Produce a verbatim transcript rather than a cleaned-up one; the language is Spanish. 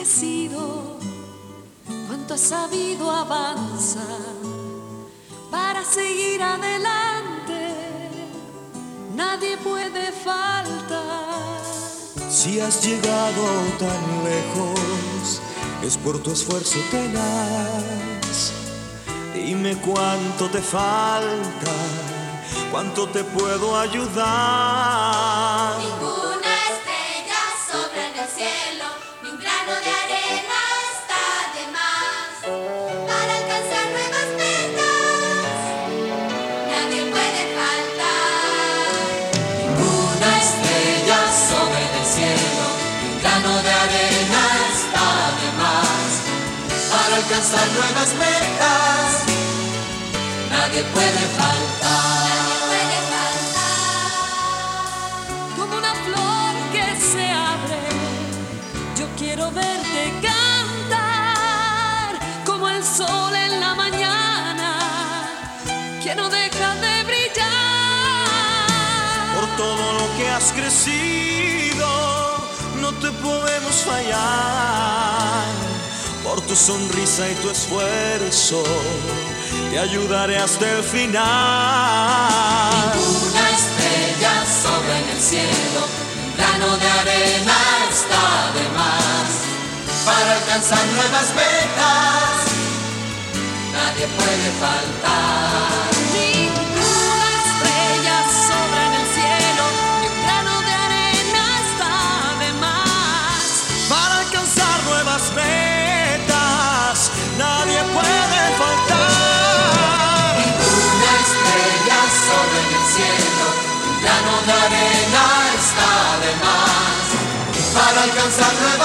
crecido, cuánto has sabido avanzar para seguir adelante. Nadie puede faltar. Si has llegado tan lejos, es por tu esfuerzo tenaz. Dime cuánto te falta, cuánto te puedo ayudar. Ninguna estrella sobra en el cielo, ni un grano de arena está de más. Para alcanzar nuevas metas, nadie puede faltar. Ninguna estrella sobra en el cielo, ni un grano de arena está de más. Para alcanzar nuevas metas, nadie puede faltar. Como una flor que se abre, yo quiero verte cantar. Como el sol en la mañana, que no deja de brillar. Por todo lo que has crecido, no te podemos fallar. Por tu sonrisa y tu esfuerzo, te ayudaré hasta el final. Ninguna estrella sobra en el cielo, un grano de arena está de más. Para alcanzar nuevas metas, nadie puede faltar. Ninguna estrella sobra en el cielo, ni un grano de arena está de más. Para alcanzar nuevas metas, nadie puede faltar. Ninguna estrella sobra en el cielo, un grano de arena está de más. Para alcanzar nuevas